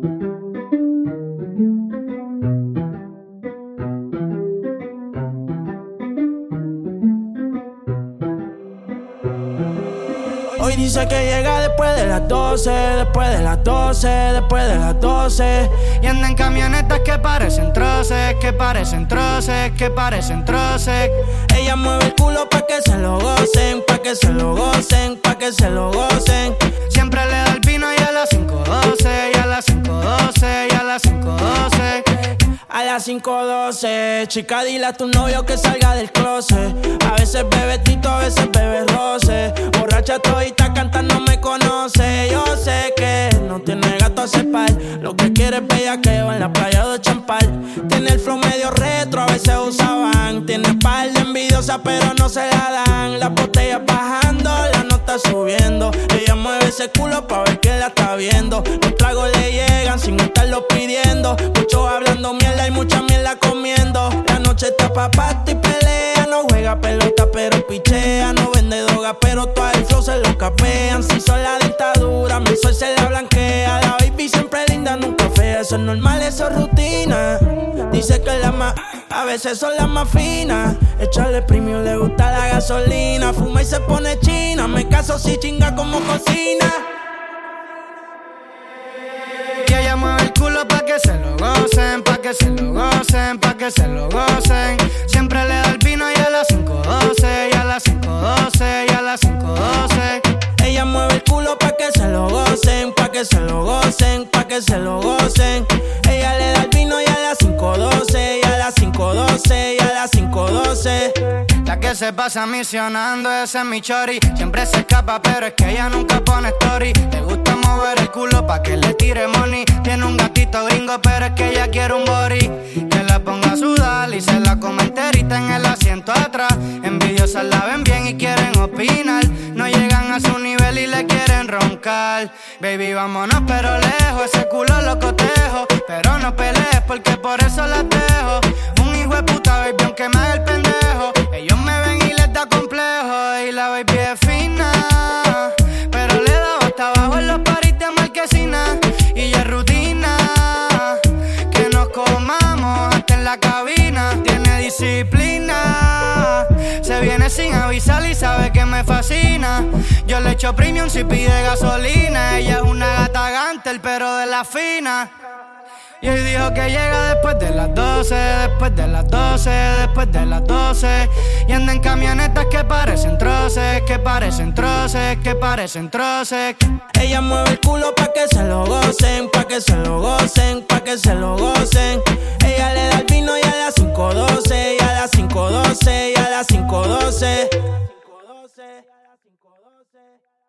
Hoy dice que llega después de las 12, después de las 12, después de las 12. Y anda en camionetas que parecen troces, que parecen troces, que parecen troces. Ella mueve el culo pa' que se lo gocen, pa' que se lo gocen, pa' que se lo gocen. Siempre le da el vino y a las 5:12, y a las 5:12, y a las 5:12. A las 5:12, chica, dile a tu novio que salga del closet. A veces bebe tito, a veces bebe roce. Borracha todita cantando me conoce. Yo sé que no tiene gato a cepar. Lo que quiere es bellaqueo en la playa de Champal. Tiene el flow medio retro, a veces usaban. Tiene par de envidiosas pero no se la dan. Las botellas bajando, la nota subiendo. Ella mueve ese culo pa' ver que la está viendo. Los tragos le llegan sin estarlo pidiendo. Muchos hablando mierda y mucha mierda comiendo. La noche está pa' pasto y pelea. No juega pelota pero pichea. No vende droga pero todo el flow se lo capean. Si son la dentadura, mi sol se la blanquea. La baby siempre linda, nunca fea. Eso es normal, eso es rutina. Dice que las más, a veces son las más finas. Echarle premium, le gusta la gasolina. Fuma y se pone china. Me caso si chinga como cocina. Y ella mueve el culo pa' que se lo gocen, pa' que se lo gocen, pa' que se lo gocen. Siempre le da el vino y a las 5:12, y a las 5:12, y a las 5:12. Ella mueve el culo pa' que se lo gocen, pa' que se lo gocen, pa' que se lo gocen. Ella le da el vino y a las 5:12, y a las 5:12, y a las 5:12. La que se pasa misionando, ese es mi chori. Siempre se escapa, pero es que ella nunca pone story. Le gusta mover el culo pa' que le tire money. Tiene un gatito gringo, pero es que ella quiere un body que la ponga a sudar y se la come enterita en el asiento atrás. Envidiosas la ven bien y quieren opinar. No llegan a su nivel y le quieren roncar. Baby, vámonos pero lejos, ese culo lo cotejo. Pero no pelees porque por eso las dejo. Un hijo de puta, baby, aunque me haga el pendejo. Ellos me ven y les da complejo. Y la baby es fina, pero le da hasta abajo en los paris de marquesina. Y ya es rutina que nos comamos hasta en la cabina. Tiene disciplina, se viene sin avisar y sabe que me fascina. Yo le echo premium si pide gasolina. Ella es una gata gantel pero de la fina. Y hoy dijo que llega después de las 12, después de las 12, después de las 12. Y anda en camionetas que parecen troces, que parecen troces, que parecen troces. Ella mueve el culo pa' que se lo gocen, pa' que se lo gocen, pa' que se lo gocen. Ella le da el vino y a las 5:12, y a las 5:12, y a las 5:12.